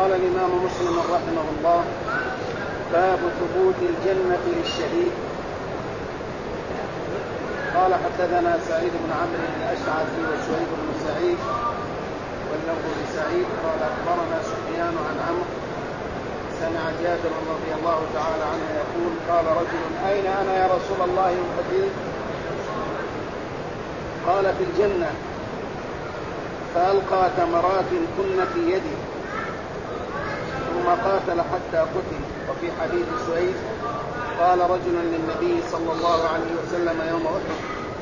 قال الإمام مسلم رحمه الله: باب ثبوت الجنة للشهيد. قال: حدثنا سعيد بن عمرو الأشعثي وشعيب بن سعيد واللفظ لسعيد قال: أخبرنا سفيان عن عمرو سمع جابر رضي الله تعالى عنه يقول: قال رجل: أين أنا يا رسول الله يوم قتلت؟ قال: في الجنة. فألقى تمرات كن في يده ثم قاتل حتى قتل. وفي حديث سعيد: قال رجل للنبي صلى الله عليه وسلم يوم أحد.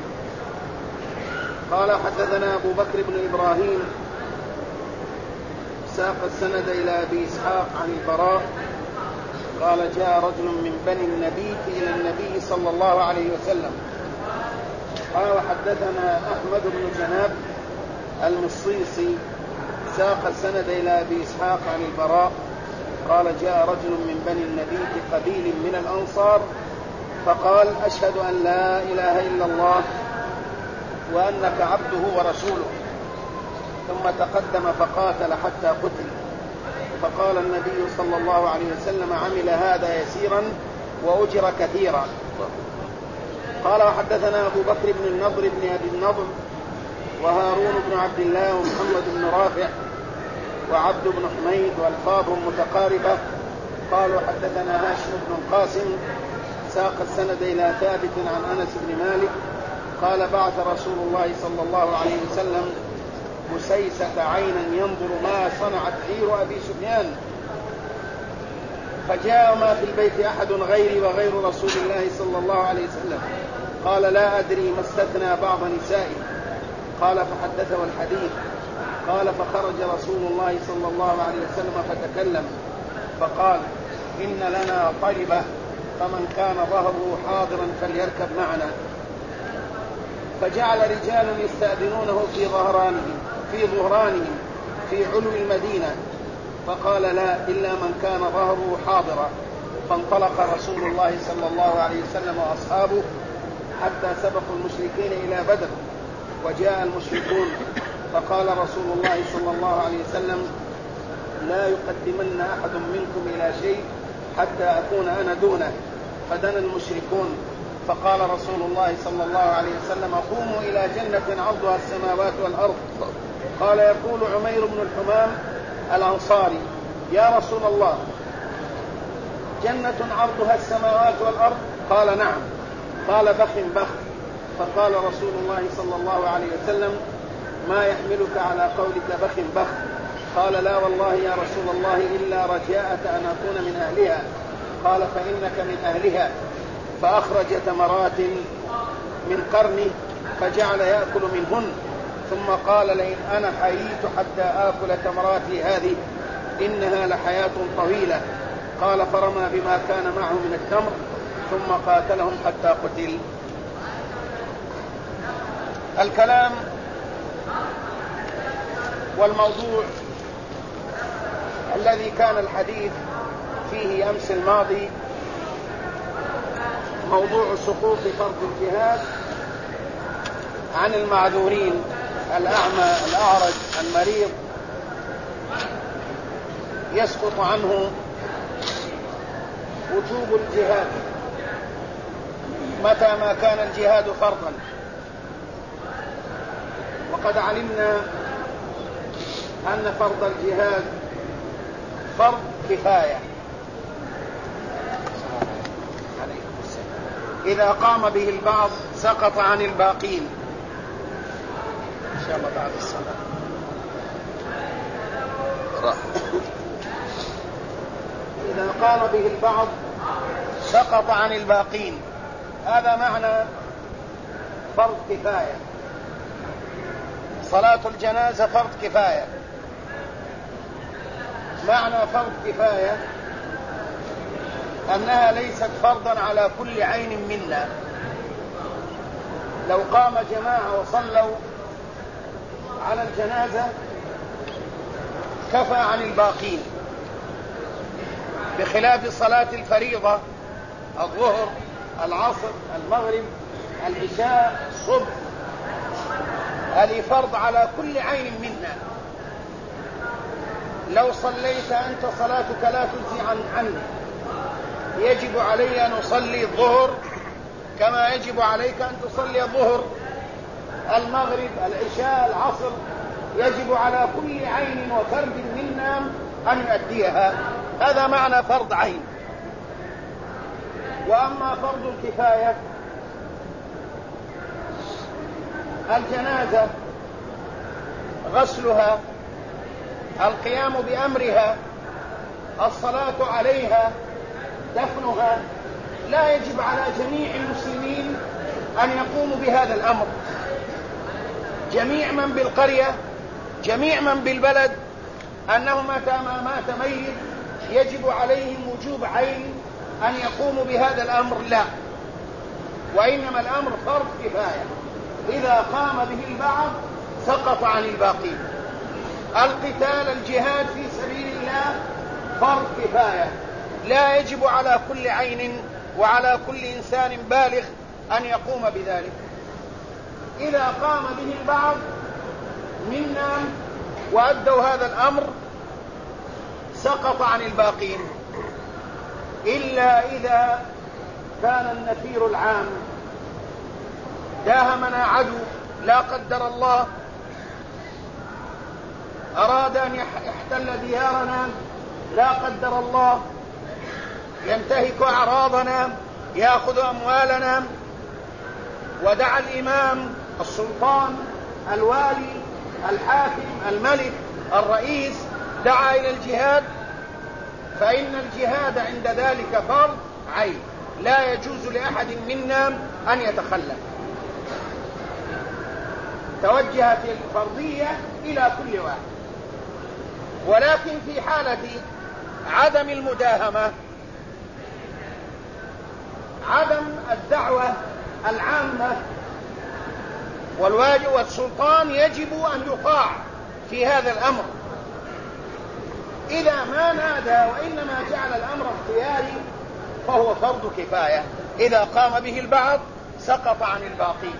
قال: حدثنا أبو بكر بن إبراهيم ساق السند إلى أبي إسحاق عن البراء قال: جاء رجل من بني النبيت إلى النبي صلى الله عليه وسلم. قال: وحدثنا أحمد بن جناب المصيصي ساق السند إلى أبي إسحاق عن البراء قال: جاء رجل من بني النبيت قبيل من الأنصار فقال: أشهد أن لا إله إلا الله وأنك عبده ورسوله، ثم تقدم فقاتل حتى قتل. فقال النبي صلى الله عليه وسلم: عمل هذا يسيرا وأجر كثيرا. قال: وحدثنا أبو بكر بن النضر بن أبي النضر وهارون بن عبد الله ومحمد بن رافع وعبد بن حميد والفاظهم متقاربة. قالوا: حدثنا هاشم بن القاسم ساق السند إلى ثابت عن أنس بن مالك قال: بعث رسول الله صلى الله عليه وسلم مسيسة عينا ينظر ما صنعت عير أبي سفيان، فجاء ما في البيت أحد غيري وغير رسول الله صلى الله عليه وسلم. قال: لا أدري ما استثنى بعض نسائي. قال: فحدثه الحديث. قال: فخرج رسول الله صلى الله عليه وسلم فتكلم فقال: إن لنا طلبة فمن كان ظهره حاضرا فليركب معنا. فجعل رجال يستأذنونه في ظهرانهم في علو المدينة، فقال: لا إلا من كان ظهره حاضرا. فانطلق رسول الله صلى الله عليه وسلم وأصحابه حتى سبقوا المشركين إلى بدر، وجاء المشركون فقال رسول الله صلى الله عليه وسلم: لا يقدمن أحد منكم إلى شيء حتى أكون أنا دونه. فدنا المشركون فقال رسول الله صلى الله عليه وسلم: قوموا إلى جنة عرضها السماوات والأرض. قال: يقول عمير بن الحمام الأنصاري: يا رسول الله، جنة عرضها السماوات والأرض؟ قال: نعم. قال: بخ بخ. فقال رسول الله صلى الله عليه وسلم: ما يحملك على قولك بخ بخ؟ قال: لا والله يا رسول الله إلا رجاءة أن أكون من أهلها. قال: فإنك من أهلها. فأخرج تمرات من قرنه فجعل يأكل منهن، ثم قال: لئن أنا حييت حتى آكل تمراتي هذه إنها لحياة طويلة. قال: فرمى بما كان معه من التمر ثم قاتلهم حتى قتل. الكلام والموضوع الذي كان الحديث فيه أمس الماضي موضوع سقوط فرض الجهاد عن المعذورين: الأعمى، الأعرج، المريض، يسقط عنه وجوب الجهاد متى ما كان الجهاد فرضا. وقد علمنا أن فرض الجهاد فرض كفاية، إذا قام به البعض سقط عن الباقين. إن شاء الله بعد الصلاة. إذا قام به البعض سقط عن الباقين، هذا معنى فرض كفاية. صلاة الجنازة فرض كفاية. معنى فرض كفاية أنها ليست فرضا على كل عين منا. لو قام جماعة وصلوا على الجنازة كفى عن الباقين، بخلاف صلاة الفريضة: الظهر، العصر، المغرب، العشاء، الصبح، هذه فرض على كل عين منا. لو صليت أنت صلاتك لا تجزي عني، يجب علي أن أصلي الظهر كما يجب عليك أن تصلي الظهر، المغرب، العشاء، العصر، يجب على كل عين وفرد منا أن يؤديها. هذا معنى فرض عين. وأما فرض الكفاية، الجنازة غسلها، القيام بأمرها، الصلاة عليها، دفنها، لا يجب على جميع المسلمين أن يقوموا بهذا الأمر. جميع من بالقرية، جميع من بالبلد، أنه متى ما مات ميت يجب عليهم وجوب عين أن يقوموا بهذا الأمر، لا، وإنما الأمر فرض كفاية، إذا قام به البعض سقط عن الباقين. القتال، الجهاد في سبيل الله فرض كفاية، لا يجب على كل عين وعلى كل إنسان بالغ أن يقوم بذلك. إذا قام به البعض منا وأدوا هذا الأمر سقط عن الباقين، إلا إذا كان النفير العام، داهمنا عدو لا قدر الله، أراد أن يحتل ديارنا لا قدر الله، ينتهك أعراضنا، يأخذ أموالنا، ودعا الإمام، السلطان، الوالي، الحاكم، الملك، الرئيس، دعا إلى الجهاد، فإن الجهاد عند ذلك فرض عين، لا يجوز لأحد منا أن يتخلف. توجهت الفرضية إلى كل واحد. ولكن في حالة عدم المداهمة، عدم الدعوة العامة، والواجب والسلطان يجب أن يطاع في هذا الأمر. إذا ما نادى وإنما جعل الأمر اختياري فهو فرض كفاية، إذا قام به البعض سقط عن الباقين.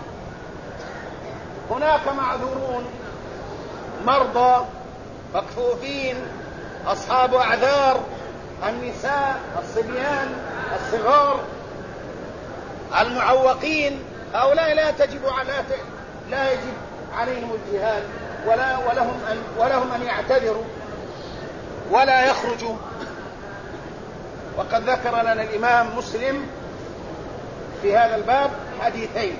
هناك معذورون، مرضى، مكفوفين، أصحاب أعذار، النساء، الصبيان، الصغار، المعوقين، هؤلاء لا يجب عليهم الجهاد، ولهم أن يعتذروا ولا يخرجوا. وقد ذكر لنا الإمام مسلم في هذا الباب حديثين،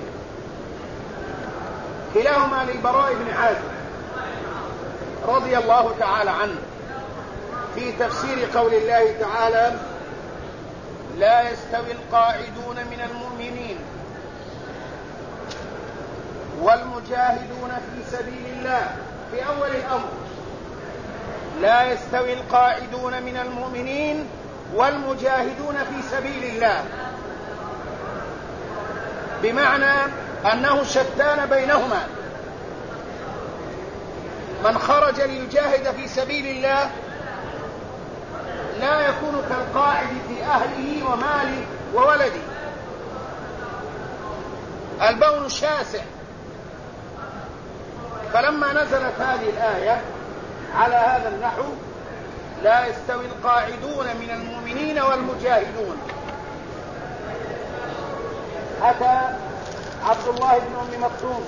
كلاهما للبراء بن عازب رضي الله تعالى عنه، في تفسير قول الله تعالى: لا يستوي القاعدون من المؤمنين والمجاهدون في سبيل الله. في أول الأمر لا يستوي القاعدون من المؤمنين والمجاهدون في سبيل الله، بمعنى أنه شتان بينهما. من خرج ليجاهد في سبيل الله لا يكون كالقاعد في أهله وماله وولده، البون شاسع. فلما نزلت هذه الآية على هذا النحو: لا يستوي القاعدون من المؤمنين والمجاهدون، أتى عبد الله بن أم مكتوم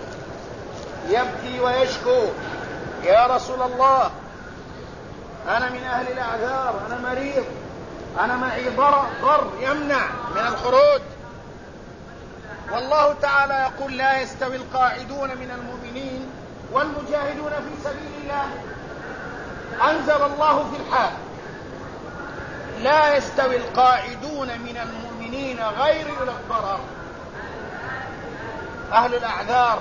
يبكي ويشكو: يا رسول الله، أنا من أهل الأعذار، أنا مريض، أنا معي ضر يمنع من الخروج. والله تعالى يقول: لا يستوي القاعدون من المؤمنين والمجاهدون في سبيل الله. أنزل الله في الحال: لا يستوي القاعدون من المؤمنين غير أولي الضرر، أهل الأعذار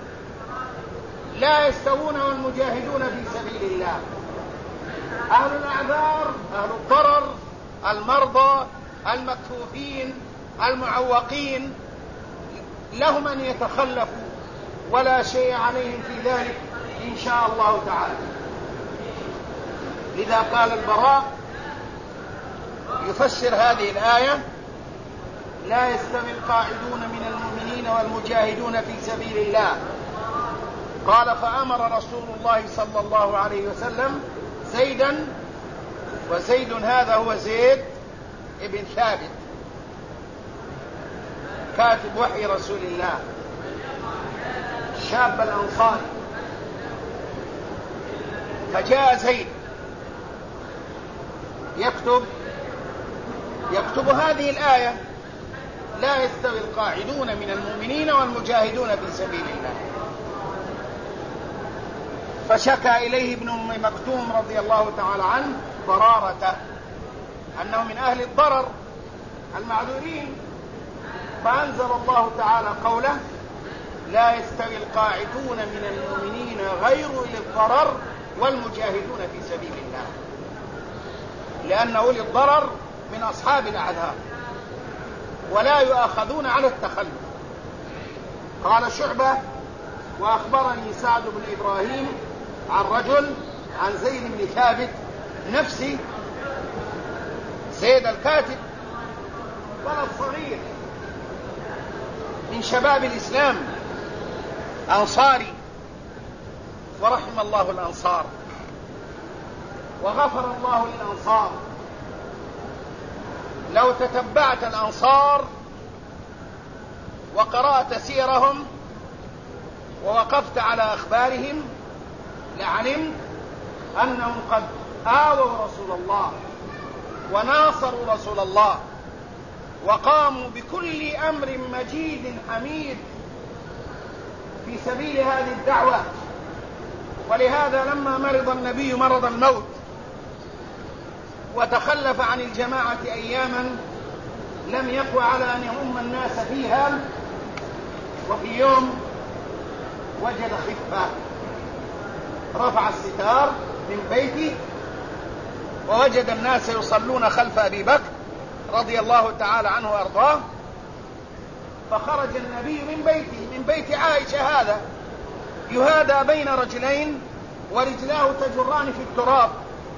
لا يستوون، والمجاهدون في سبيل الله. أهل الأعذار، أهل الضرر، المرضى، المكفوفين، المعوقين، لهم أن يتخلفوا ولا شيء عليهم في ذلك إن شاء الله تعالى. لذا قال البراء يفسر هذه الآية: لا يستوي القاعدون من المؤمنين والمجاهدون في سبيل الله. قال: فأمر رسول الله صلى الله عليه وسلم زيدا، وزيد هذا هو زيد ابن ثابت كاتب وحي رسول الله، شاب الأنصار. فجاء زيد يكتب هذه الآية: لا يستوي القاعدون من المؤمنين والمجاهدون في سبيل الله. فشكى إليه ابن أم مكتوم رضي الله تعالى عنه ضرارته، أنه من أهل الضرر المعذورين، فأنزل الله تعالى قوله: لا يستوي القاعدون من المؤمنين غير أولي الضرر والمجاهدون في سبيل الله، لأن أولي الضرر من أصحاب الأعذار ولا يؤاخذون على التخلف. قال شعبة: وأخبرني سعد بن إبراهيم عن رجل عن زيد بن ثابت نفسي، زيد الكاتب ولد صغير من شباب الإسلام أنصاري، ورحم الله الأنصار وغفر الله للأنصار. لو تتبعت الأنصار وقرأت سيرهم ووقفت على أخبارهم لعلمت أنهم قد آووا رسول الله وناصروا رسول الله وقاموا بكل أمر مجيد حميد في سبيل هذه الدعوة. ولهذا لما مرض النبي مرض الموت وتخلف عن الجماعة أياما لم يقوى على أن يؤم الناس فيها، وفي يوم وجد خفة، رفع الستار من بيته ووجد الناس يصلون خلف أبي بكر رضي الله تعالى عنه وأرضاه، فخرج النبي من بيت عائشة هذا يهادى بين رجلين ورجلاه تجران في التراب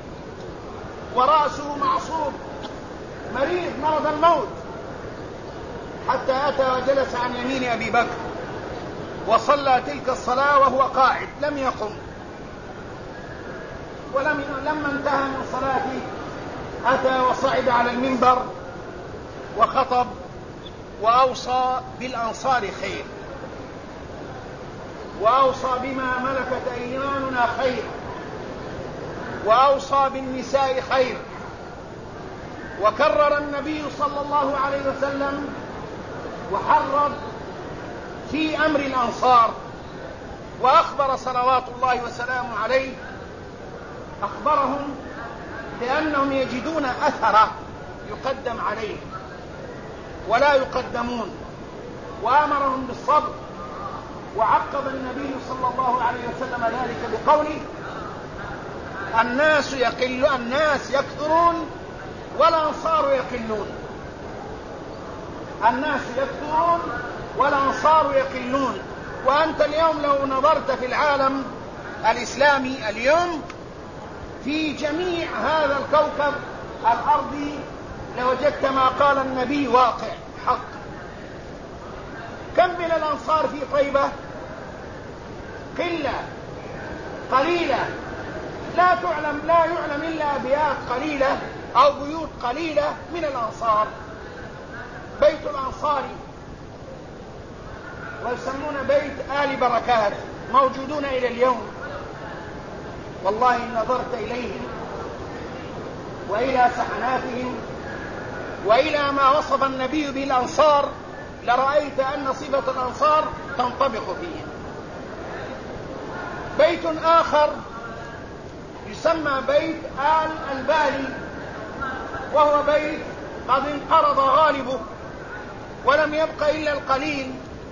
ورأسه معصوب مريض مرض الموت، حتى أتى وجلس عن يمين أبي بكر وصلى تلك الصلاة وهو قاعد لم يقم. لما انتهى من صلاته أتى وصعد على المنبر وخطب وأوصى بالأنصار خير، وأوصى بما ملكت أيماننا خير، وأوصى بالنساء خير. وكرر النبي صلى الله عليه وسلم وحرض في أمر الأنصار، وأخبر صلوات الله وسلامه عليه، أخبرهم بأنهم يجدون أثره يقدم عليه ولا يقدمون، وأمرهم بالصبر. وعقب النبي صلى الله عليه وسلم ذلك بقوله: الناس يكثرون والأنصار يقلون. الناس يكثرون والأنصار يقلون. وأنت اليوم لو نظرت في العالم الإسلامي اليوم في جميع هذا الكوكب الأرضي لوجدت ما قال النبي واقع حق. كم من الأنصار في طيبة؟ قليلة لا يعلم إلا أبيات قليلة أو بيوت قليلة من الأنصار. بيت الأنصاري ويسمون بيت آل بركات موجودون إلى اليوم. والله إن نظرت إليهم وإلى سحناتهم وإلى ما وصف النبي به الأنصار لرأيت أن صفة الأنصار تنطبق فيهم. بيت آخر يسمى بيت آل البالي، وهو بيت قد انقرض غالبه ولم يبق إلا القليل.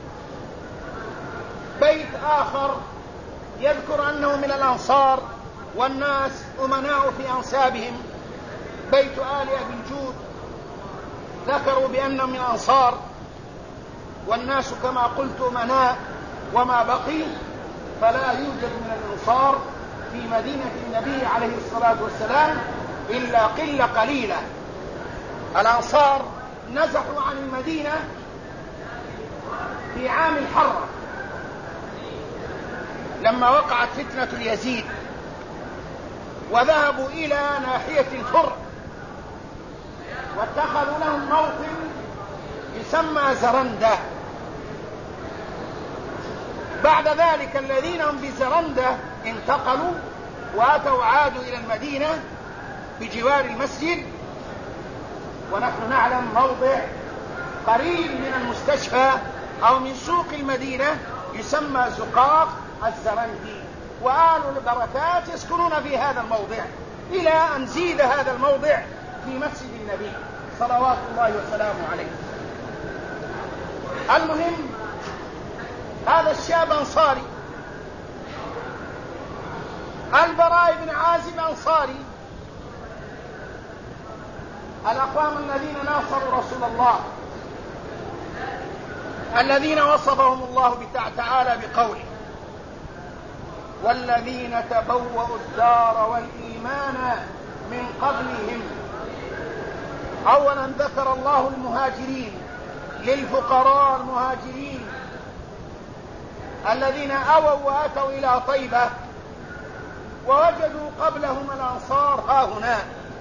بيت آخر يذكر أنه من الأنصار والناس أمناء في أنسابهم، بيت آل أبي الجود، ذكروا بأنهم من الأنصار والناس كما قلت أمناء وما بقي، فلا يوجد من الأنصار في مدينة النبي عليه الصلاة والسلام إلا قلة قليلة. الأنصار نزحوا عن المدينة في عام الحرة لما وقعت فتنة اليزيد، وذهبوا إلى ناحية الفر واتخذوا لهم موطن يسمى زرندة. بعد ذلك الذين هم بزرندة انتقلوا عادوا إلى المدينة بجوار المسجد، ونحن نعلم موضع قريب من المستشفى أو من سوق المدينة يسمى زقاق الزرندي، وآل البركات يسكنون في هذا الموضع إلى أن زيد هذا الموضع في مسجد النبي صلوات الله وسلامه عليه. المهم هذا الشاب أنصاري، البراء بن عازب أنصاري، الأقوام الذين ناصروا رسول الله، الذين وصفهم الله تعالى بقوله والذين تبوأوا الدار والإيمان من قبلهم. أولا ذكر الله المهاجرين للفقراء المهاجرين الذين أووا وأتوا إلى طيبة ووجدوا قبلهم الأنصار هاهنا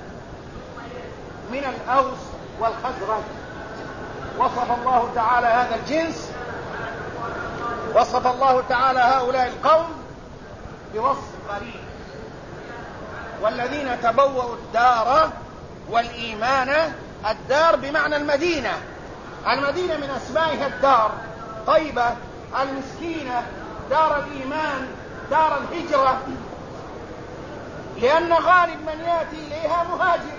من الأوس والخزرج. وصف الله تعالى هذا الجنس، وصف الله تعالى هؤلاء القوم بوصف قريب. والذين تبوأوا الدار والإيمان، الدار بمعنى المدينة، المدينة من أسمائها الدار، طيبة المسكينة، دار الإيمان، دار الهجرة، لأن غالب من يأتي إليها مهاجر،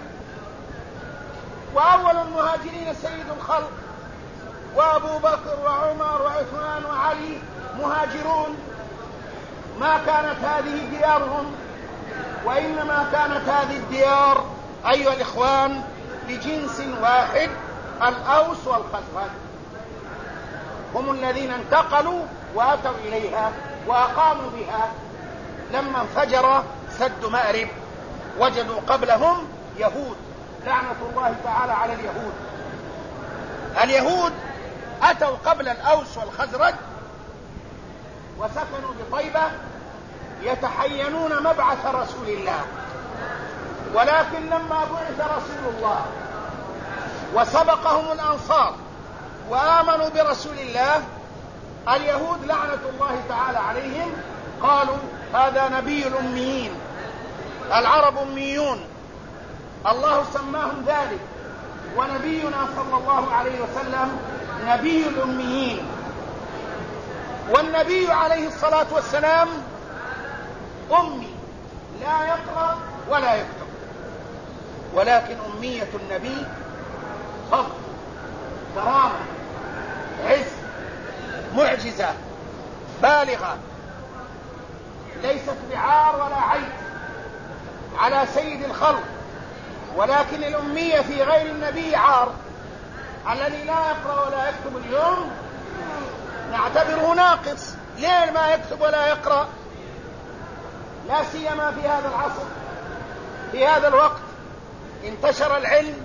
وأول المهاجرين سيد الخلق، وأبو بكر وعمر وعثمان وعلي مهاجرون، ما كانت هذه ديارهم، وإنما كانت هذه الديار أيها الإخوان لجنس واحد، الأوس والخزرج، هم الذين انتقلوا وأتوا إليها وأقاموا بها. لما انفجر سد مأرب وجدوا قبلهم يهود، لعنة الله تعالى على اليهود. اليهود أتوا قبل الأوس والخزرج وسكنوا بطيبة يتحينون مبعث رسول الله، ولكن لما بعث رسول الله وسبقهم الأنصار وآمنوا برسول الله، اليهود لعنة الله تعالى عليهم قالوا هذا نبي الأميين، العرب أميون، الله سماهم ذلك، ونبينا صلى الله عليه وسلم نبي الأميين. والنبي عليه الصلاة والسلام أمي لا يقرأ ولا يكتب، ولكن أمية النبي فضل، كرامة، عز، معجزة بالغة، ليست بعار ولا عيب على سيد الخلق. ولكن الأمية في غير النبي عار. الذي لا يقرأ ولا يكتب اليوم نعتبره ناقص، ليه ما يكتب ولا يقرأ؟ لا سيما في هذا العصر، في هذا الوقت انتشر العلم،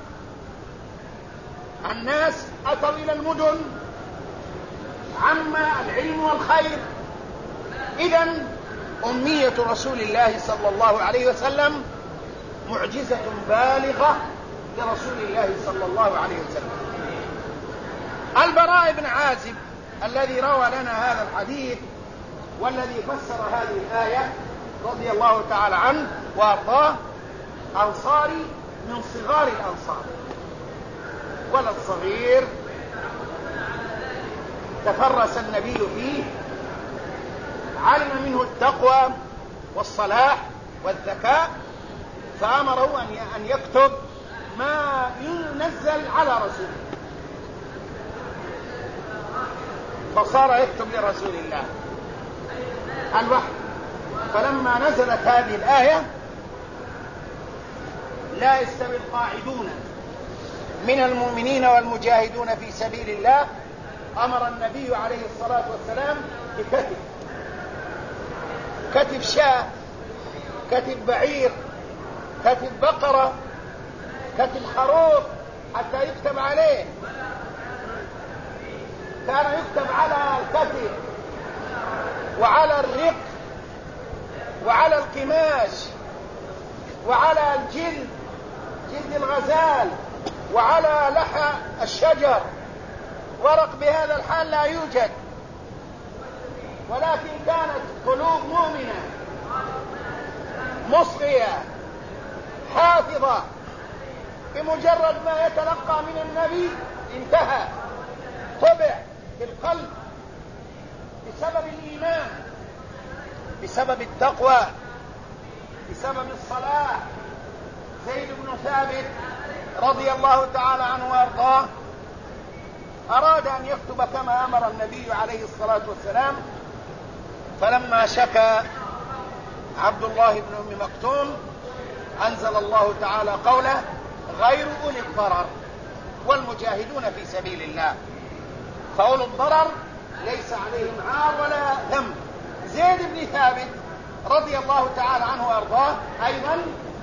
الناس أتوا إلى المدن، عم العلم والخير. إذن أمية رسول الله صلى الله عليه وسلم معجزة بالغة لرسول الله صلى الله عليه وسلم. البراء بن عازب الذي روى لنا هذا الحديث والذي فسر هذه الآية رضي الله تعالى عنه وأرضاه، أنصاري من صغار الأنصار، ولد صغير تفرس النبي فيه، علم منه التقوى والصلاح والذكاء، فأمره أن يكتب ما ينزل على رسوله، فصار يكتب لرسول الله الوحي. فلما نزلت هذه الآية لا يستوي القاعدون من المؤمنين والمجاهدون في سبيل الله، أمر النبي عليه الصلاة والسلام كتب شاة، كتب بعير، كتب بقرة، كتب خروف حتى يكتب عليه. كان يكتب على الكتف وعلى الرق وعلى القماش وعلى الجلد، جلد الغزال، وعلى لحى الشجر. ورق بهذا الحال لا يوجد، ولكن كانت قلوب مؤمنة مصغية حافظة، بمجرد ما يتلقى من النبي انتهى، طبع في القلب بسبب الإيمان، بسبب التقوى، بسبب الصلاة. زيد بن ثابت رضي الله تعالى عنه وارضاه أراد أن يكتب كما أمر النبي عليه الصلاة والسلام، فلما شكى عبد الله بن أم مكتوم أنزل الله تعالى قوله: غير أولي الضرر والمجاهدون في سبيل الله. فأولو الضرر ليس عليهم عار ولا ذنب. زيد بن ثابت رضي الله تعالى عنه وارضاه أيضا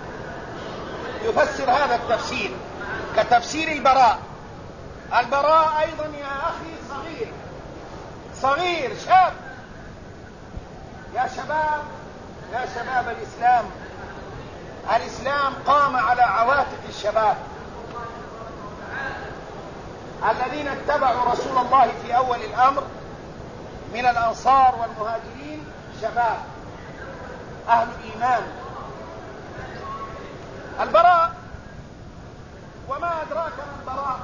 يفسر هذا التفسير كتفسير البراء. البراء أيضا يا أخي صغير شاب. يا شباب الإسلام قام على عواتق الشباب الذين اتبعوا رسول الله في أول الأمر من الأنصار والمهاجرين، شباب أهل الإيمان. البراء، وما أدراك ما البراء؟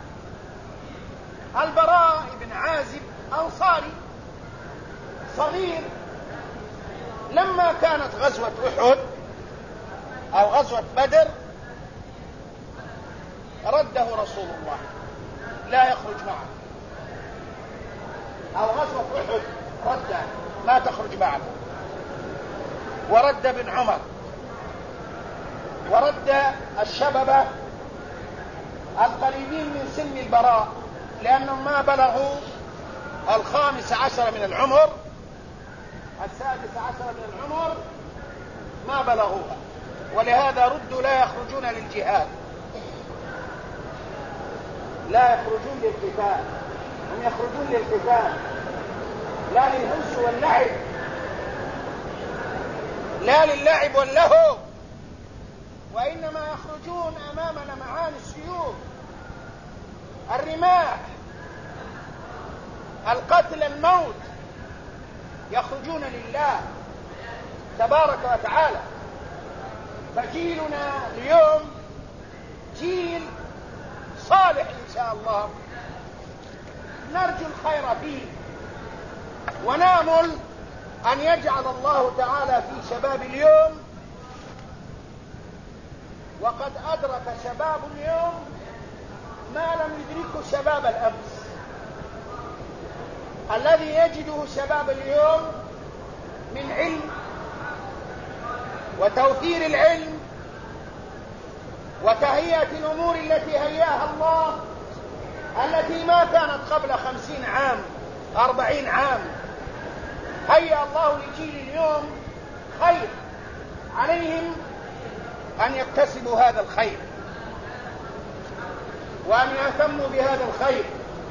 البراء بن عازب أنصاري صغير. لما كانت غزوة أحد أو غزوة بدر رده رسول الله لا يخرج معه، أو غزوة أحد رده لا تخرج معه، ورد بن عمر، ورد الشباب القريبين من سن البراء، لأنهم ما بلغوا 15 من العمر، 16 من العمر ما بلغوها، ولهذا ردوا لا يخرجون للجهاد، لا يخرجون للقتال، هم يخرجون للقتال لا للهز واللعب، لا للعب واللهو، وإنما يخرجون أمام لمعان السيوف، الرماح، القتل، الموت، يخرجون لله تبارك وتعالى. فجيلنا اليوم جيل صالح إن شاء الله، نرجو الخير فيه، ونامل أن يجعل الله تعالى في شباب اليوم، وقد أدرك شباب اليوم ما لم يدركه شباب الأمس. الذي يجده شباب اليوم من علم وتوفير العلم وتهيئة الأمور التي هيأها الله، التي ما كانت قبل 50 عام 40 عام، هيأ الله لجيل اليوم خير، عليهم أن يكتسبوا هذا الخير وأن يهتموا بهذا الخير،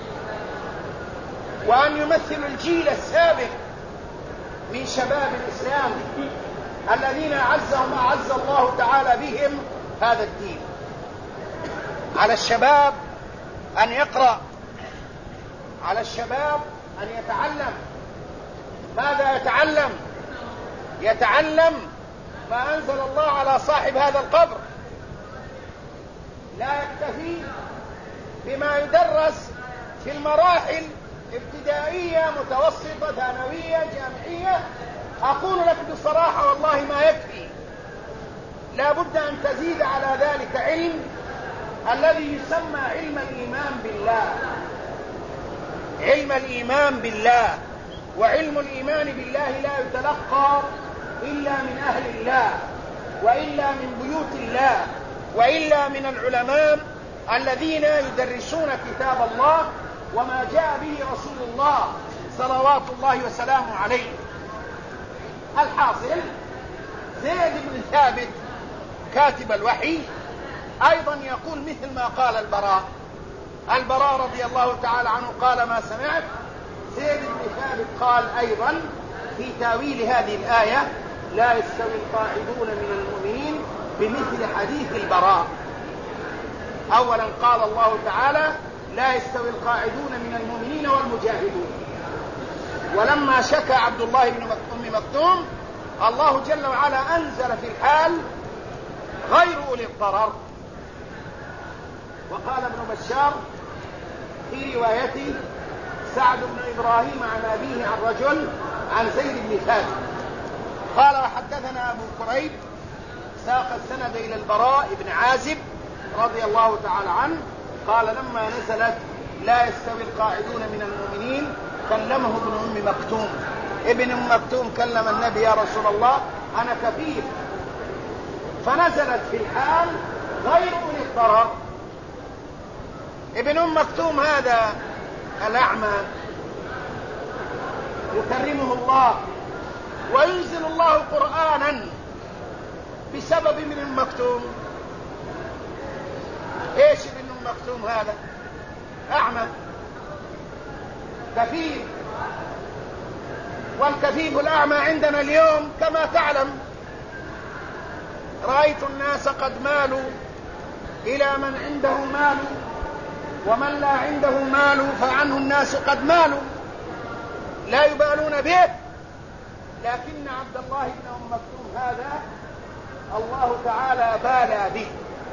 وأن يمثلوا الجيل السابق من شباب الإسلام الذين أعز الله تعالى بهم هذا الدين. على الشباب أن يقرأ، على الشباب أن يتعلم. ماذا يتعلم؟ يتعلم ما أنزل الله على صاحب هذا القبر، لا يكتفي بما يدرس في المراحل ابتدائية، متوسطة، ثانوية، جامعية. أقول لك بصراحة والله ما يكفي، لا بد أن تزيد على ذلك علم الذي يسمى علم الإيمان بالله، علم الإيمان بالله. وعلم الإيمان بالله لا يتلقى إلا من أهل الله، وإلا من بيوت الله، وإلا من العلماء الذين يدرسون كتاب الله وما جاء به رسول الله صلوات الله وسلامه عليه. الحاصل، زيد بن ثابت كاتب الوحي أيضا يقول مثل ما قال البراء رضي الله تعالى عنه قال ما سمعت. زيد بن ثابت قال أيضا في تاويل هذه الآية: لا يستوي القاعدون من المؤمنين بمثل حديث البراء. أولا قال الله تعالى: لا يستوي القاعدون من المؤمنين والمجاهدون. ولما شكى عبد الله بن أم مكتوم الله جل وعلا أنزل في الحال غير أولي الضرر. وقال ابن بشار في روايته: سعد بن إبراهيم عن أبيه عن رجل عن زيد بن ثابت قال: وحدثنا أبو كريب ساق السند إلى البراء بن عازب رضي الله تعالى عنه قال: لما نزلت لا يستوي القاعدون من المؤمنين كلمه ابن أم مكتوم. ابن أم مكتوم كلم النبي: يا رسول الله أنا كفير. فنزلت في الحال غير أولي الضرر. ابن أم مكتوم هذا الأعمى يكرمه الله وينزل الله قرآنا بسبب ابن أم مكتوم. ايش ابن أم مكتوم هذا؟ أعمى كفيف. والكفيف الأعمى عندنا اليوم كما تعلم. رأيت الناس قد مالوا إلى من عنده مال، ومن لا عنده مال فعنه الناس قد مالوا، لا يبالون به. لكن عبد الله بن أم مكتوم هذا الله تعالى بالى به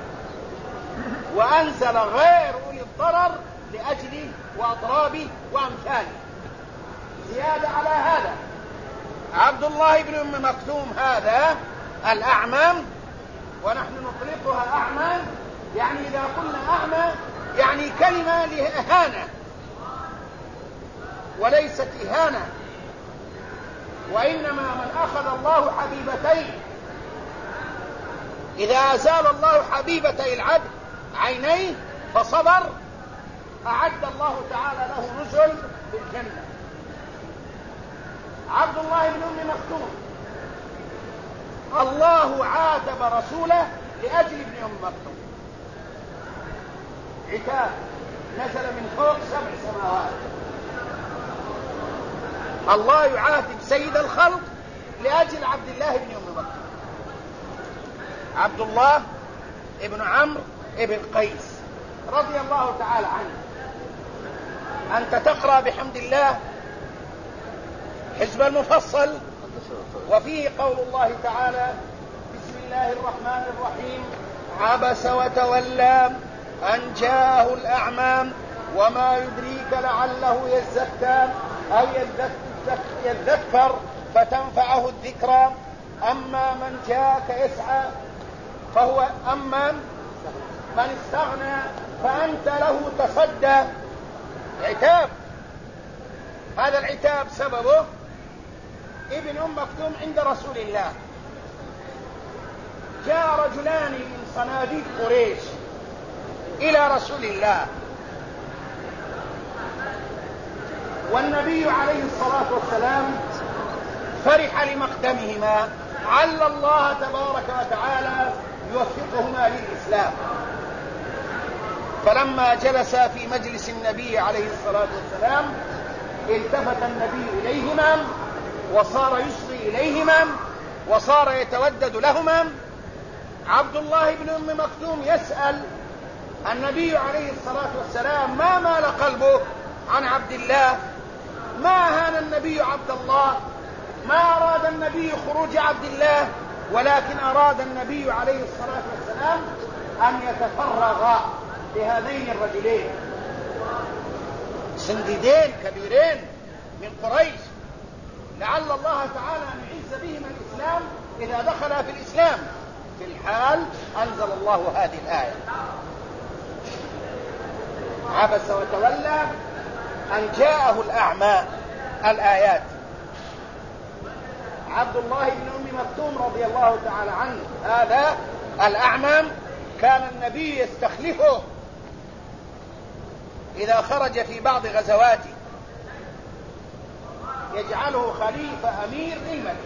وأنزل غير أولي الضرر لأجله وأضرابه وأمثاله. زيادة على هذا عبد الله بن أم مكتوم هذا الأعمى، ونحن نطلقها أعمى يعني إذا قلنا أعمى يعني كلمة لإهانة وليست إهانة، وإنما من أخذ الله حبيبتين إذا أزال الله حبيبتي العبد عينيه فصبر أعد الله تعالى له نزل في الجنة. عبد الله بن أم مكتوم الله عاتب رسوله لأجل ابن أم مكتوم عتاب نزل من فوق 7 سماوات. الله يعاتب سيد الخلق لأجل عبد الله بن أم مكتوم. عبد الله ابن عمرو ابن قيس رضي الله تعالى عنه. أنت تقرأ بحمد الله حزب المفصل وفيه قول الله تعالى: بسم الله الرحمن الرحيم، عبس وتولى أن جاءه الأعمى وما يدريك لعله يزكى أو يذكر فتنفعه الذكرى أما من جاءك يسعى فهو أما من استغنى فأنت له تصدى. عتاب. هذا العتاب سببه ابن أم مكتوم عند رسول الله. جاء رجلان من صناديد قريش إلى رسول الله، والنبي عليه الصلاة والسلام فرح لمقدمهما، عل الله تبارك وتعالى يوفقهما للإسلام. فلما جلس في مجلس النبي عليه الصلاة والسلام التفت النبي إليهما وصار يصغي إليهما وصار يتودد لهما. عبد الله بن أم مكتوم يسأل النبي عليه الصلاة والسلام: ما مال قلبه عن عبد الله؟ ما هان النبي عبد الله؟ ما أراد النبي خروج عبد الله، ولكن أراد النبي عليه الصلاة والسلام أن يتفرغ لهذين الرجلين سنديدين كبيرين من قريش، لعل الله تعالى أن يعز بهما الإسلام إذا دخل في الإسلام. في الحال أنزل الله هذه الآية: عبس وتولى أن جاءه الأعمى. الآيات. عبد الله بن أم مكتوم رضي الله تعالى عنه هذا الأعمى كان النبي يستخلفه إذا خرج في بعض غزواته، يجعله خليفة أمير للمدينة.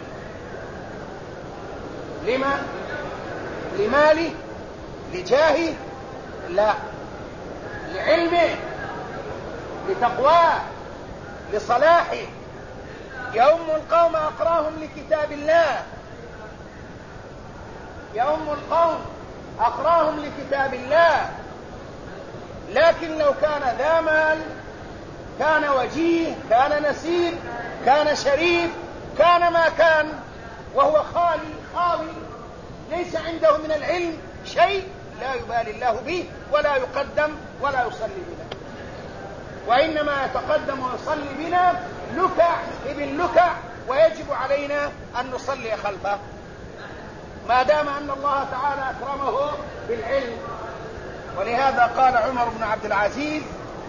لما؟ لماله؟ لجاهه؟ لا، لعلمه، لتقواه، لصلاحه. يؤم القوم أقراهم لكتاب الله. يؤم القوم أقراهم لكتاب الله. لكن لو كان ذا مال، كان وجيه، كان نسيب، كان شريف، كان ما كان، وهو خاوي ليس عنده من العلم شيء، لا يبالي الله به ولا يقدم ولا يصلي بنا، وإنما يتقدم ويصلي بنا لكع ابن لكع، ويجب علينا أن نصلي خلفه ما دام أن الله تعالى أكرمه بالعلم. ولهذا قال عمر بن عبد العزيز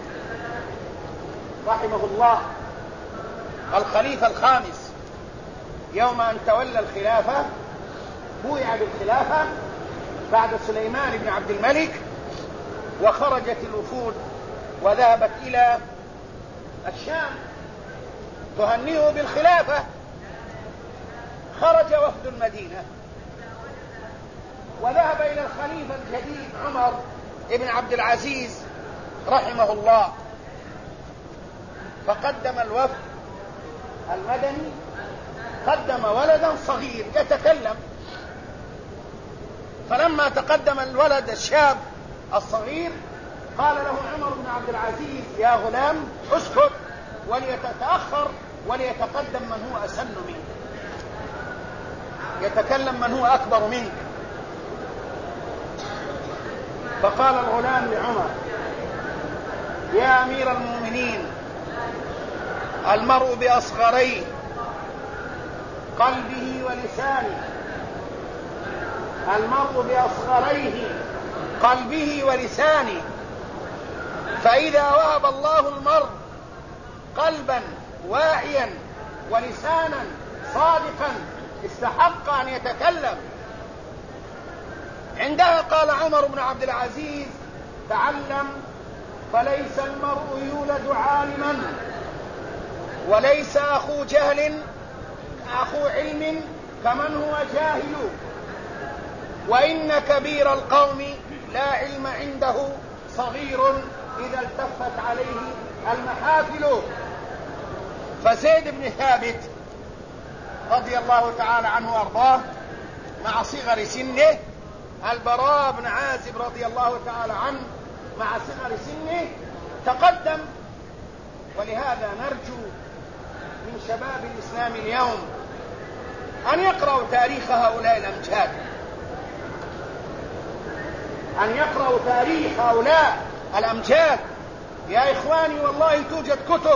رحمه الله الخليفة الخامس يوم أن تولى الخلافة، بويع بالخلافة بعد سليمان بن عبد الملك، وخرجت الوفود وذهبت إلى الشام تهنئه بالخلافة. خرج وفد المدينة وذهب إلى الخليفة الجديد عمر بن عبد العزيز رحمه الله، فقدم الوفد المدني قدم ولدا صغير يتكلم. فلما تقدم الولد الشاب الصغير قال له عمر بن عبد العزيز: يا غلام اسكت، وليتأخر وليتقدم من هو أسن منك، يتكلم من هو أكبر منك. فقال الغلام لعمر: يا أمير المؤمنين، المرء بأصغريه قلبه ولسانه، المرء بأصغريه قلبه ولسانه، فإذا وهب الله المرء قلبا واعيا ولسانا صادقا استحق أن يتكلم. عندها قال عمر بن عبد العزيز: تعلم، فليس المرء يولد عالما، وليس أخو جهل أخو علم كمن هو جاهل، وإن كبير القوم لا علم عنده صغير إذا التفت عليه المحافل. فزيد بن ثابت رضي الله تعالى عنه وارضاه مع صغر سنه، البراء بن عازب رضي الله تعالى عنه مع صغر سنه تقدم. ولهذا نرجو من شباب الإسلام اليوم أن يقرأوا تاريخ هؤلاء الأمجاد، أن يقرأوا تاريخ هؤلاء الأمجاد. يا إخواني والله توجد كتب،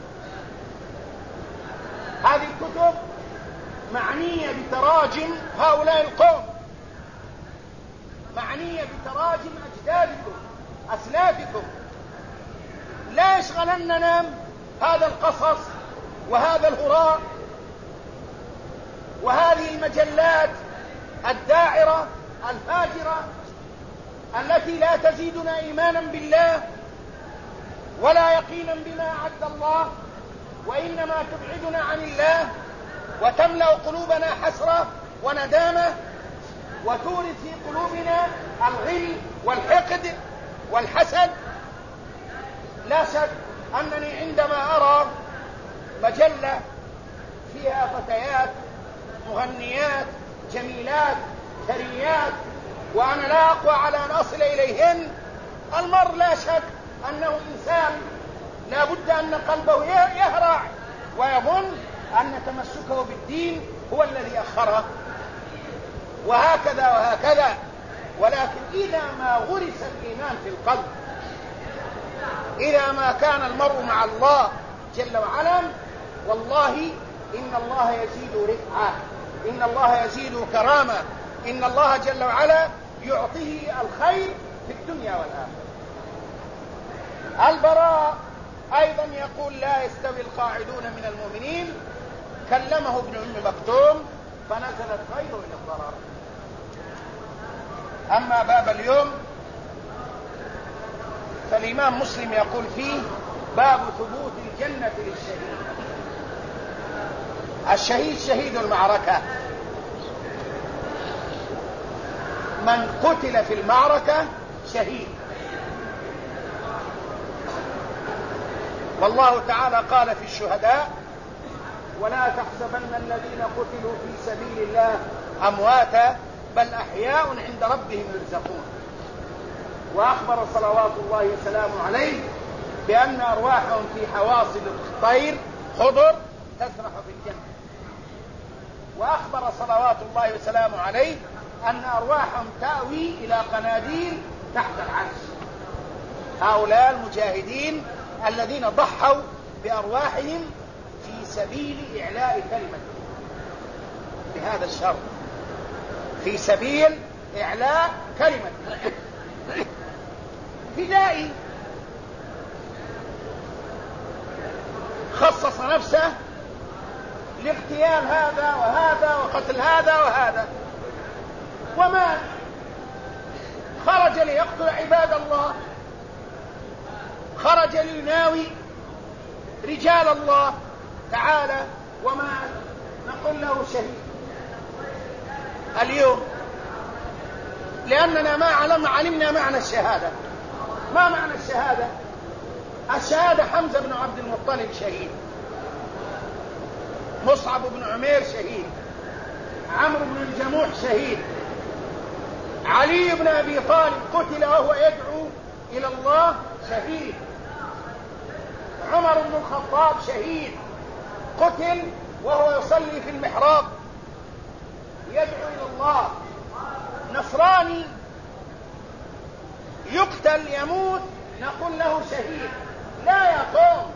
هذه الكتب معنية بتراجم هؤلاء القوم، معنية بتراجم أجدادكم أسلافكم. لا يشغلننا هذا القصص وهذا الهراء وهذه المجلات الداعرة الفاجرة التي لا تزيدنا إيمانا بالله ولا يقينا بما أعد الله، وإنما تبعدنا عن الله وتملأ قلوبنا حسرة وندامة، وتورث في قلوبنا الغل والحقد والحسد. لا شك أنني عندما أرى مجلة فيها فتيات مغنيات جميلات ثريات وأنا لا أقوى على أن أصل إليهن، المرء لا شك أنه إنسان لا بد أن قلبه يهرع ويظن أن تمسكه بالدين هو الذي أخره، وهكذا وهكذا. ولكن إذا ما غرس الإيمان في القلب، إذا ما كان المرء مع الله جل وعلا، والله إن الله يزيد رفعة، إن الله يزيد كرامة، إن الله جل وعلا يعطيه الخير في الدنيا والآخرة. البراء أيضا يقول: لا يستوي القاعدون من المؤمنين، كلمه ابن أم مكتوم فنزلت غيره إلى الضرر. أما باب اليوم فالإمام مسلم يقول فيه: باب ثبوت الجنة للشهيد. الشهيد شهيد المعركة، من قتل في المعركة شهيد. والله تعالى قال في الشهداء: ولا تحسبن الذين قتلوا في سبيل الله أمواتا بل أحياء عند ربهم يرزقون. وأخبر صلوات الله وسلامه عليه بأن أرواحهم في حواصل الطير خضر تسرح في الجنة. وأخبر صلوات الله وسلامه عليه أن أرواحهم تأوي إلى قناديل تحت العرش. هؤلاء المجاهدين الذين ضحوا بأرواحهم في سبيل إعلاء كلمة بهذا الشر، في سبيل إعلاء كلمة فدائي خصص نفسه لاغتيال هذا وهذا وقتل هذا وهذا، وما خرج ليقتل عباد الله، خرج ليناوي رجال الله تعالى، وما نقول له شهيد اليوم، لأننا ما علمنا معنى الشهادة. ما معنى الشهادة؟ الشهادة حمزة بن عبد المطلب شهيد، مصعب بن عمير شهيد، عمرو بن الجموح شهيد، علي بن أبي طالب قتل وهو يدعو إلى الله شهيد، عمر بن الخطاب شهيد قتل وهو يصلي في المحراب يدعو إلى الله. نصراني يقتل يموت نقول له شهيد. لا يا قوم،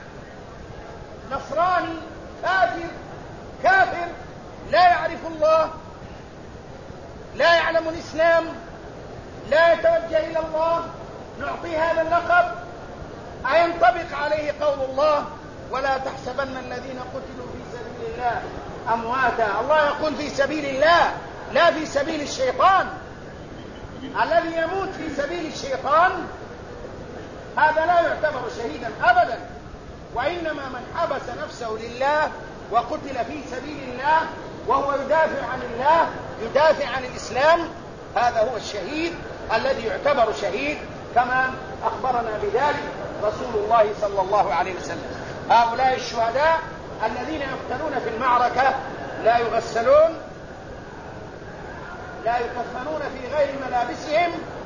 نصراني فاجر كافر لا يعرف الله، لا يعلم الإسلام، لا يتوجه إلى الله، نعطيه هذا اللقب؟ أينطبق عليه قول الله ولا تحسبن الذين قتلوا في سبيل الله أمواتا؟ الله يقول في سبيل الله لا في سبيل الشيطان. الذي يموت في سبيل الشيطان هذا لا يعتبر شهيدا أبدا، وإنما من حبس نفسه لله وقتل في سبيل الله وهو يدافع عن الله، يدافع عن الإسلام، هذا هو الشهيد الذي يعتبر شهيد، كما أخبرنا بذلك رسول الله صلى الله عليه وسلم. هؤلاء الشهداء الذين يقتلون في المعركة لا يغسلون، لا يكفنون في غير ملابسهم،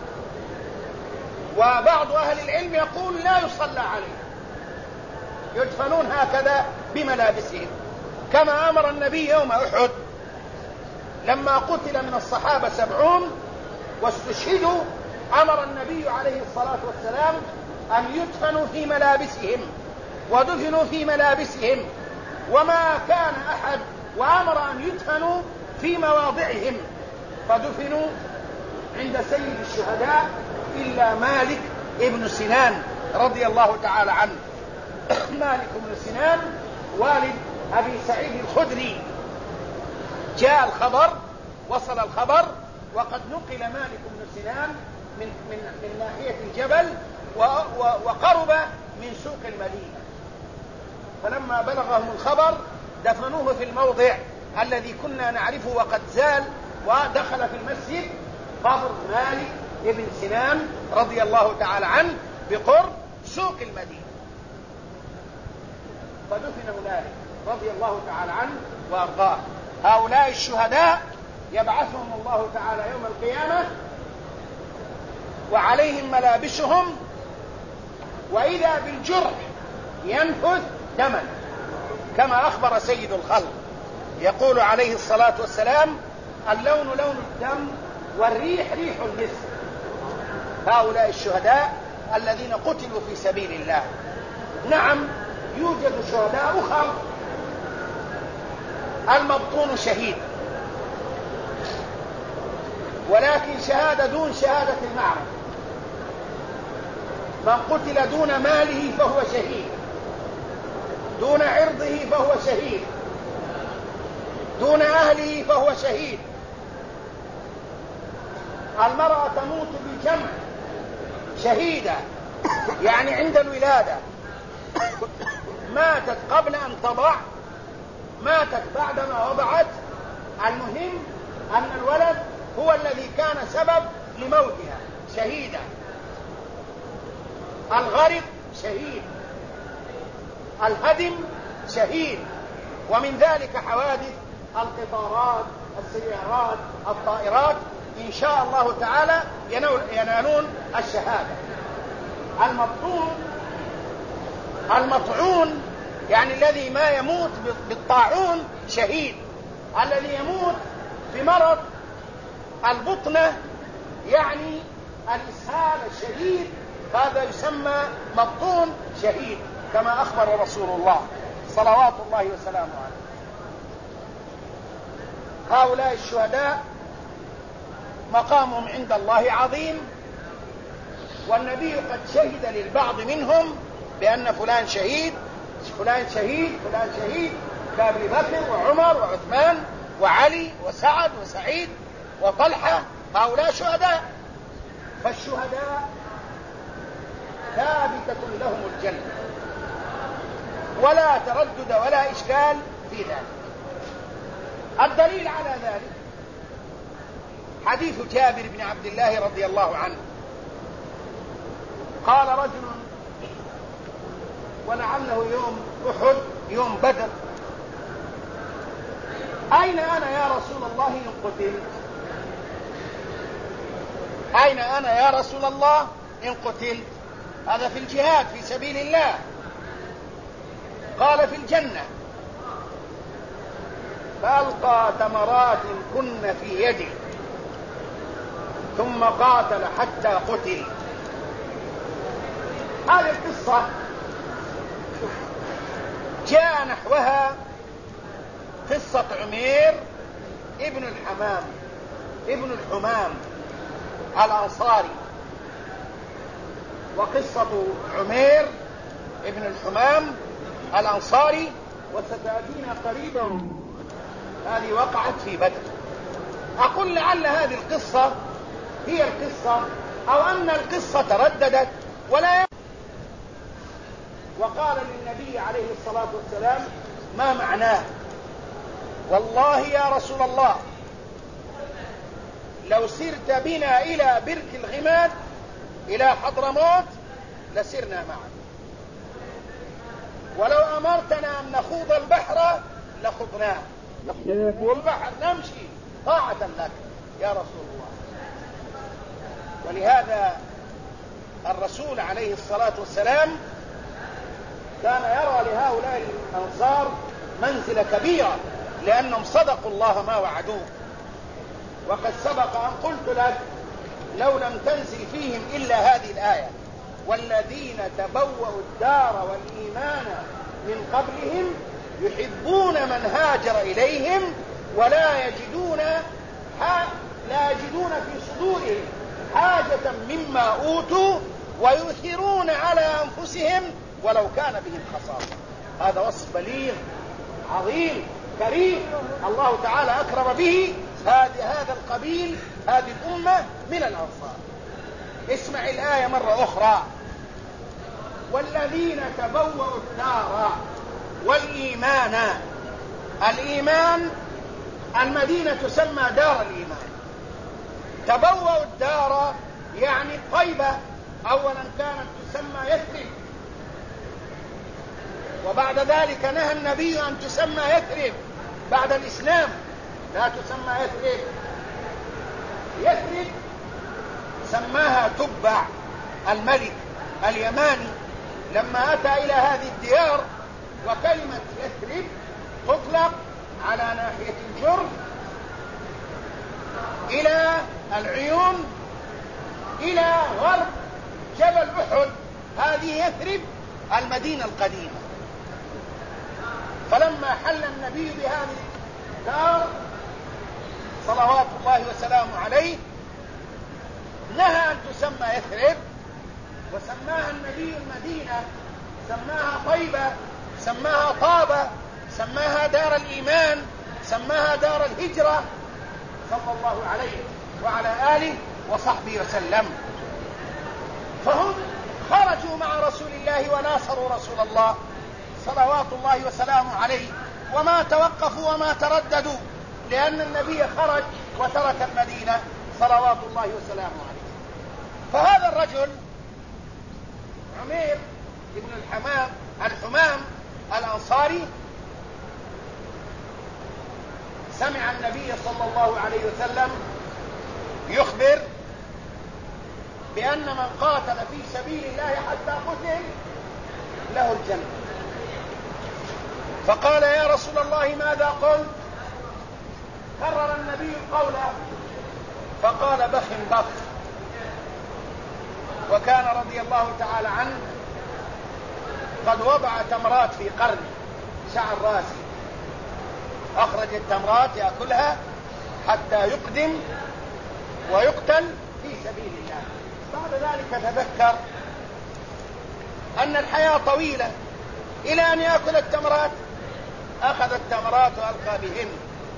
وبعض أهل العلم يقول لا يصلى عليهم، يدفنون هكذا بملابسهم، كما أمر النبي يوم أحد لما قتل من الصحابة 70 واستشهدوا، أمر النبي عليه الصلاة والسلام أن يدفنوا في ملابسهم، ودفنوا في ملابسهم، وما كان أحد وأمر أن يدفنوا في مواضعهم، فدفنوا عند سيد الشهداء إلا مالك ابن سنان رضي الله تعالى عنه. مالك بن سنان والد أبي سعيد الخدري، جاء الخبر، وصل الخبر، وقد نقل مالك بن سنان من ناحية الجبل وقرب من سوق المدينة، فلما بلغهم الخبر دفنوه في الموضع الذي كنا نعرفه وقد زال، ودخل في المسجد قبر مالك ابن سنان رضي الله تعالى عنه بقرب سوق المدينة، فدفن هنالك رضي الله تعالى عنه وأرضاه. هؤلاء الشهداء يبعثهم الله تعالى يوم القيامة وعليهم ملابسهم، وإذا بالجرح ينفث دما، كما أخبر سيد الخلق يقول عليه الصلاة والسلام اللون لون الدم والريح ريح المسك. هؤلاء الشهداء الذين قتلوا في سبيل الله. نعم يوجد شهداء أخر، المبطون شهيد، ولكن شهادة دون شهادة المعركة. من قتل دون ماله فهو شهيد، دون عرضه فهو شهيد، دون أهله فهو شهيد. المرأة تموت بالجمع شهيدة، يعني عند الولادة، ماتت قبل أن تضع، ماتت بعدما وضعت، المهم أن الولد هو الذي كان سبب لموتها، شهيدة. الغرق شهيد، الهدم شهيد، ومن ذلك حوادث القطارات، السيارات، الطائرات إن شاء الله تعالى ينالون الشهادة. المطعون يعني الذي ما يموت بالطاعون شهيد. الذي يموت بمرض البطنة يعني الإسهال الشديد هذا يسمى مبطون شهيد، كما أخبر رسول الله صلوات الله وسلامه عليه. هؤلاء الشهداء مقامهم عند الله عظيم، والنبي قد شهد للبعض منهم بأن فلان شهيد فلان شهيد فلان شهيد، كأبي بكر وعمر وعثمان وعلي وسعد وسعيد وطلحة، هؤلاء شهداء. فالشهداء ثابتة لهم الجنة ولا تردد ولا إشكال في ذلك. الدليل على ذلك حديث جابر بن عبد الله رضي الله عنه قال رجل، ولعله يوم أحد يوم بدر: أين أنا يا رسول الله إن قتلت؟ أين أنا يا رسول الله إن قتلت؟ هذا في الجهاد في سبيل الله. قال: في الجنة. فألقى تمرات كن في يده ثم قاتل حتى قتل. هذه القصة جاء نحوها قصة عمير ابن الحمام الأنصاري، وقصة عمير ابن الحمام الأنصاري وستأتينا قريبا هذه وقعت في بدر. أقول لعل هذه القصة هي القصة أو أن القصة ترددت ولا وقال للنبي عليه الصلاة والسلام: ما معناه؟ والله يا رسول الله لو سرت بنا إلى برك الغماد إلى حضرموت لسرنا معك، ولو أمرتنا أن نخوض البحر لخضناه، والبحر نمشي طاعة لك يا رسول الله. ولهذا الرسول عليه الصلاة والسلام كان يرى لهؤلاء الأنصار منزلة كبيرة لأنهم صدقوا الله ما وعدوه. وقد سبق أن قلت لك لو لم تنزل فيهم إلا هذه الآية: والذين تبوأوا الدار والإيمان من قبلهم يحبون من هاجر إليهم ولا يجدون في صدورهم حاجة مما أوتوا ويؤثرون على أنفسهم ولو كان بهم خصاصة. هذا وصف بليغ عظيم كريم الله تعالى أكرم به هذا القبيل، هذه الأمة من الأنصار. اسمع الآية مرة أخرى: والذين تبوأوا الدار والإيمان. الإيمان المدينة تسمى دار الإيمان. تبوأوا الدار يعني طيبة، أولا كانت تسمى يثرب، وبعد ذلك نهى النبي أن تسمى يثرب بعد الإسلام، لا تسمى يثرب. يثرب سماها تبع الملك اليماني لما أتى إلى هذه الديار، وكلمة يثرب تطلق على ناحية الجرف إلى العيون إلى غرب جبل أحد، هذه يثرب المدينة القديمة. فلما حل النبي بهذه الدار صلوات الله وسلامه عليه نهى أن تسمى يثرب، وسماها النبي المدينة، سماها طيبة، سماها طابة، سماها دار الإيمان، سماها دار الهجرة، صلى الله عليه وعلى آله وصحبه وسلم. فهم خرجوا مع رسول الله وناصروا رسول الله صلوات الله وسلامه عليه، وما توقفوا وما ترددوا، لأن النبي خرج وترك المدينة صلوات الله وسلامه عليه. فهذا الرجل عمير بن الحمام الأنصاري سمع النبي صلى الله عليه وسلم يخبر بأن من قاتل في سبيل الله حتى قتل له الجنة، فقال يا رسول الله ماذا قلت؟ كرر النبي القول فقال بخ بخ. وكان رضي الله تعالى عنه قد وضع تمرات في قرنه شعر راسه، أخرج التمرات يأكلها حتى يقدم ويقتل في سبيل الله. بعد ذلك تذكر أن الحياة طويلة إلى أن يأكل التمرات، أخذ التمرات وألقى بهن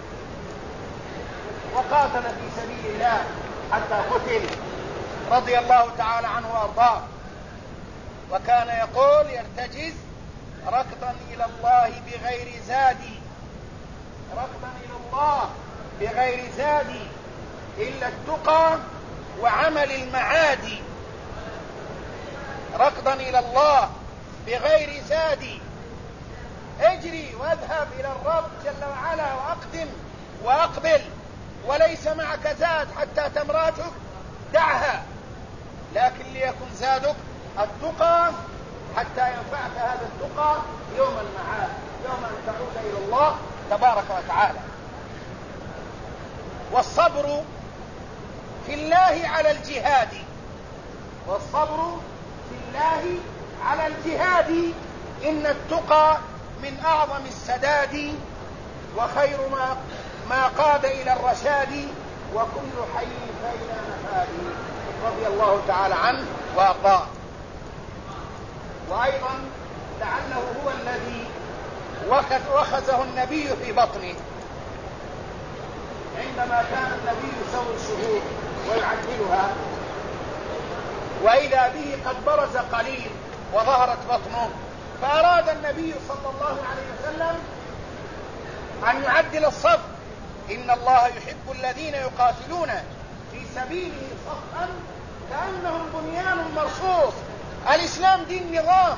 وقاتل في سبيل الله حتى قتل رضي الله تعالى عنه وأرضاه. وكان يقول يرتجز ركضا إلى الله بغير زادي، ركضا إلى الله بغير زادي إلا التقى وعمل المعادي، ركضا إلى الله بغير زادي، اجري واذهب إلى الرب جل وعلا وأقدم وأقبل وليس معك زاد حتى تمراتك دعها، لكن ليكن زادك التقى حتى ينفعك هذا التقى يوم المعاد، يوم أن تعود إلى الله تبارك وتعالى. والصبر في الله على الجهاد، والصبر في الله على الجهاد إن التقى من أعظم السداد، وخير ما قاد إلى الرشاد، وكل حي فإلى مفاد، رضي الله تعالى عنه وأرضاه. وأيضا لعله هو الذي وخزه النبي في بطنه عندما كان النبي يسوي الشهور ويعدلها، وإذا به قد برز قليل وظهرت بطنه، فأراد النبي صلى الله عليه وسلم أن يعدل الصف. إن الله يحب الذين يقاتلون في سبيله صفا كأنهم بنيان مرصوص. الإسلام دين نظام،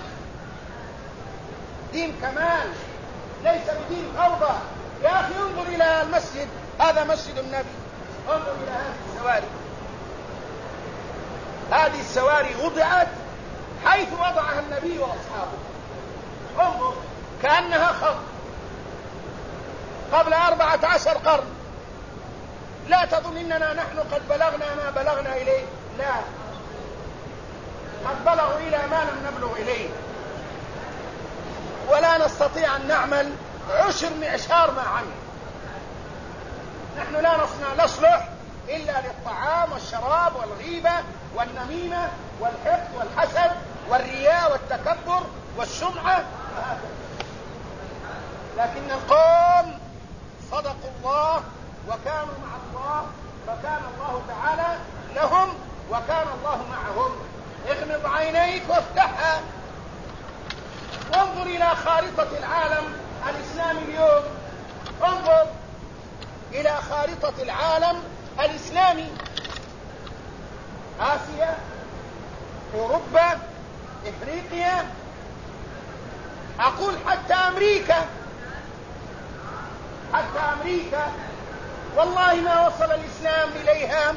دين كمال، ليس بدين فوضى. يا أخي انظر إلى المسجد، هذا مسجد النبي، انظر إلى هذه السواري، هذه السواري وضعت حيث وضعها النبي وأصحابه، انظر كأنها خط قبل 14 قرن. لا تظن إننا نحن قد بلغنا ما بلغنا إليه، لا، قد بلغوا إلى ما لم نبلغ إليه، ولا نستطيع أن نعمل عشر معشار ما عمل. نحن لا نصلح إلا للطعام والشراب والغيبة والنميمة والحقد والحسد والرياء والتكبر والسمعة، لكن القوم صدقوا الله وكانوا مع الله، فكان الله تعالى لهم وكان الله معهم. اغمض عينيك وافتحها وانظر إلى خارطة العالم الإسلامي اليوم، انظر إلى خارطة العالم الإسلامي، آسيا، أوروبا، إفريقيا، أقول حتى أمريكا، حتى أمريكا والله ما وصل الإسلام إليها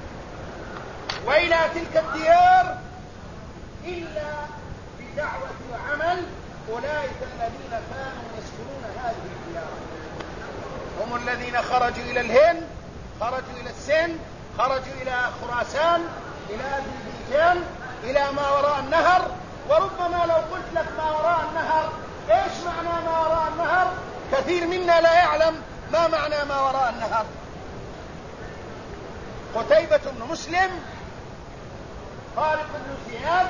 وإلى تلك الديار إلا بدعوة وعمل أولئك الذين كانوا يسكنون هذه الديار. هم الذين خرجوا إلى الهند، خرجوا إلى السند، خرجوا إلى خراسان، إلى أذربيجان، إلى ما وراء النهر. وربما لو قلت لك ما وراء النهر، إيش معنى ما وراء النهر؟ كثير منا لا يعلم ما معنى ما وراء النهر. قتيبة بن مسلم، طارق بن زياد،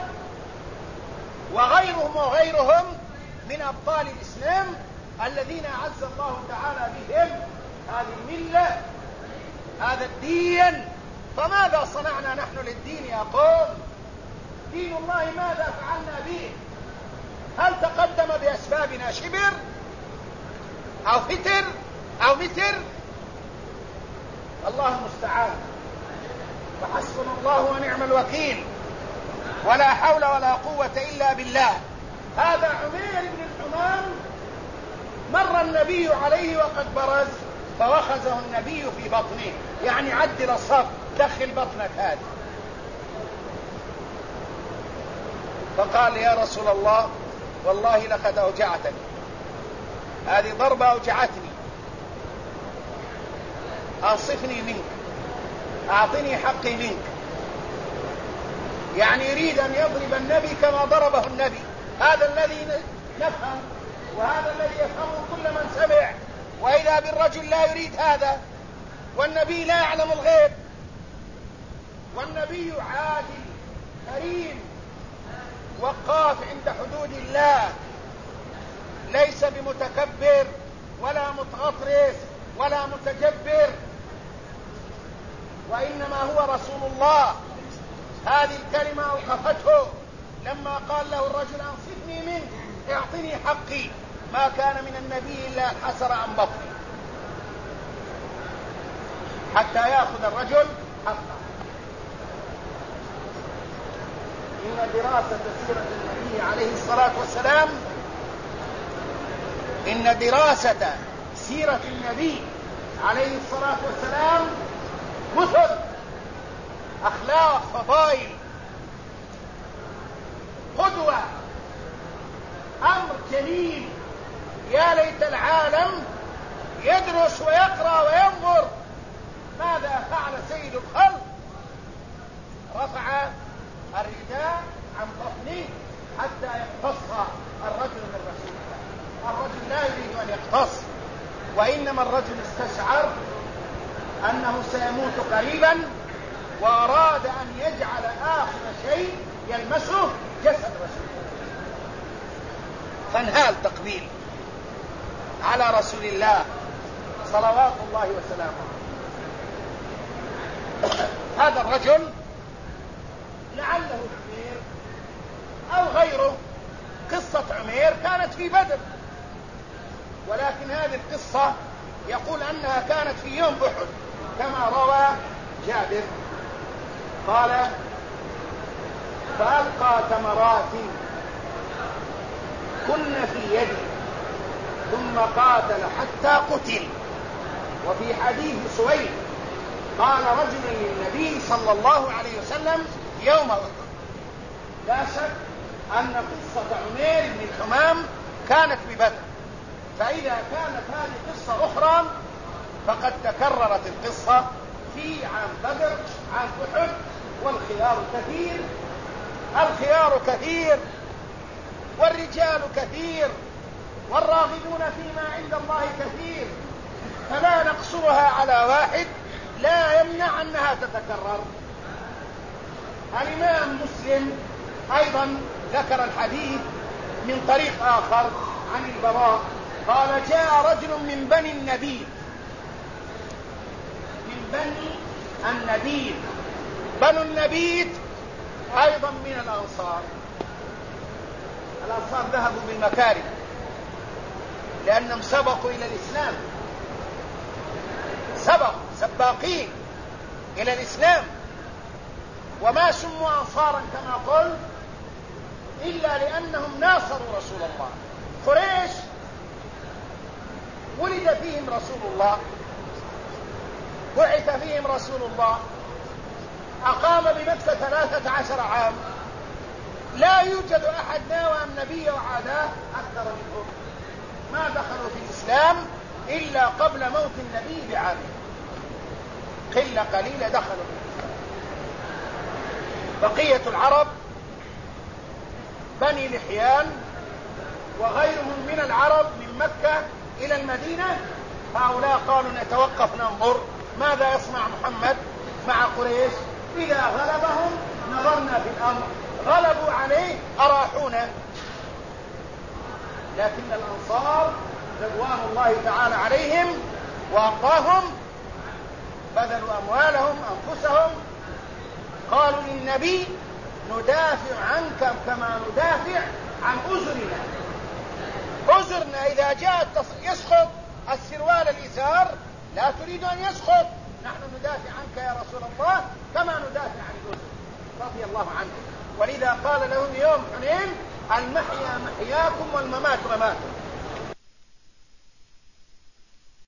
وغيرهم من أبطال الإسلام الذين أعز الله تعالى بهم هذه الملة، هذا الدين. فماذا صنعنا نحن للدين يا قوم؟ دين الله ماذا فعلنا به؟ هل تقدم بأسبابنا شبر أو فتر أو متر؟ الله المستعان، وحسبنا الله ونعم الوكيل، ولا حول ولا قوة إلا بالله. هذا عمير بن الحمام مر النبي عليه وقد برز فوخزه النبي في بطنه، يعني عدل الصف، دخل بطنك هذه. فقال يا رسول الله والله لقد أوجعتني، هذه ضربة أوجعتني، أنصفني منك، أعطني حقي منك. يعني يريد أن يضرب النبي كما ضربه النبي. هذا الذي نفهم، وهذا الذي يفهمه كل من سمع. وإذا بالرجل لا يريد هذا، والنبي لا يعلم الغيب، والنبي عادل كريم وقاف عند حدود الله، ليس بمتكبر ولا متغطرس ولا متجبر، وإنما هو رسول الله. هذه الكلمة أوقفته لما قال له الرجل أنصفني منك، اعطني حقي. ما كان من النبي إلا الحسر عن بطنه حتى يأخذ الرجل حقه. إن دراسة سيرة النبي عليه الصلاة والسلام، إن دراسة سيرة النبي عليه الصلاة والسلام مثل أخلاق، فضائل، قدوة، أمر جميل. يا ليت العالم يدرس ويقرأ وينظر ماذا فعل سيد الخلق. رفع الرداء عن بطنه حتى يقتص الرجل من رسول الله. الرجل لا يريد أن يقتص، وإنما الرجل استشعر أنه سيموت قريبا، وأراد أن يجعل آخر شيء يلمسه جسد رسول الله، فانهال تقبيل على رسول الله صلوات الله وسلامه. هذا الرجل لعله عمير أو غيره. قصة عمير كانت في بدر، ولكن هذه القصة يقول أنها كانت في يوم أحد كما روى جابر. قال فألقى تمرات كن في يدي ثم قاتل حتى قتل. وفي حديث سويد قال رجل للنبي صلى الله عليه وسلم يوم أحد. لا شك أن قصة عمير بن الحمام كانت ببدر، فإذا كانت هذه قصة أخرى فقد تكررت القصة في عام بدر، عام أحد. والخيار كثير، الخيار كثير، والرجال كثير، والراغبون فيما عند الله كثير، فلا نقصرها على واحد لا يمنع أنها تتكرر. الإمام مسلم أيضا ذكر الحديث من طريق آخر عن البراء قال جاء رجل من بني النبيذ، من بني النبيذ. بنو النبيذ أيضا من الأنصار. الأنصار ذهبوا بالمكارم لأنهم سبقوا إلى الإسلام، سباقين إلى الإسلام، وما سموا أنصارا كما قلت إلا لأنهم ناصروا رسول الله. قريش ولد فيهم رسول الله، بعث فيهم رسول الله، أقام بمكة 13 عام، لا يوجد أحد ناوى النبي وعاداه أكثر منهم. ما دخلوا في الإسلام إلا قبل موت النبي بعام، قلة قليلة دخلوا في الإسلام. بقية العرب بني لحيان وغيرهم من العرب من مكة إلى المدينة، هؤلاء قالوا نتوقف ننظر ماذا يصنع محمد مع قريش. إذا غلبهم نظرنا في الأمر، غلبوا عليه أراحونا. لكن الأنصار رضوان الله تعالى عليهم وأرضاهم بذلوا أموالهم أنفسهم، قالوا للنبي ندافع عنك كما ندافع عن أزرنا. أزرنا إذا جاء يسقط السروال الإزار لا تريد أن يسقط، نحن ندافع عنك يا رسول الله كما ندافع عن الأزر رضي الله عنه. ولذا قال لهم يوم حنين المحيا محياكم والممات مماتكم.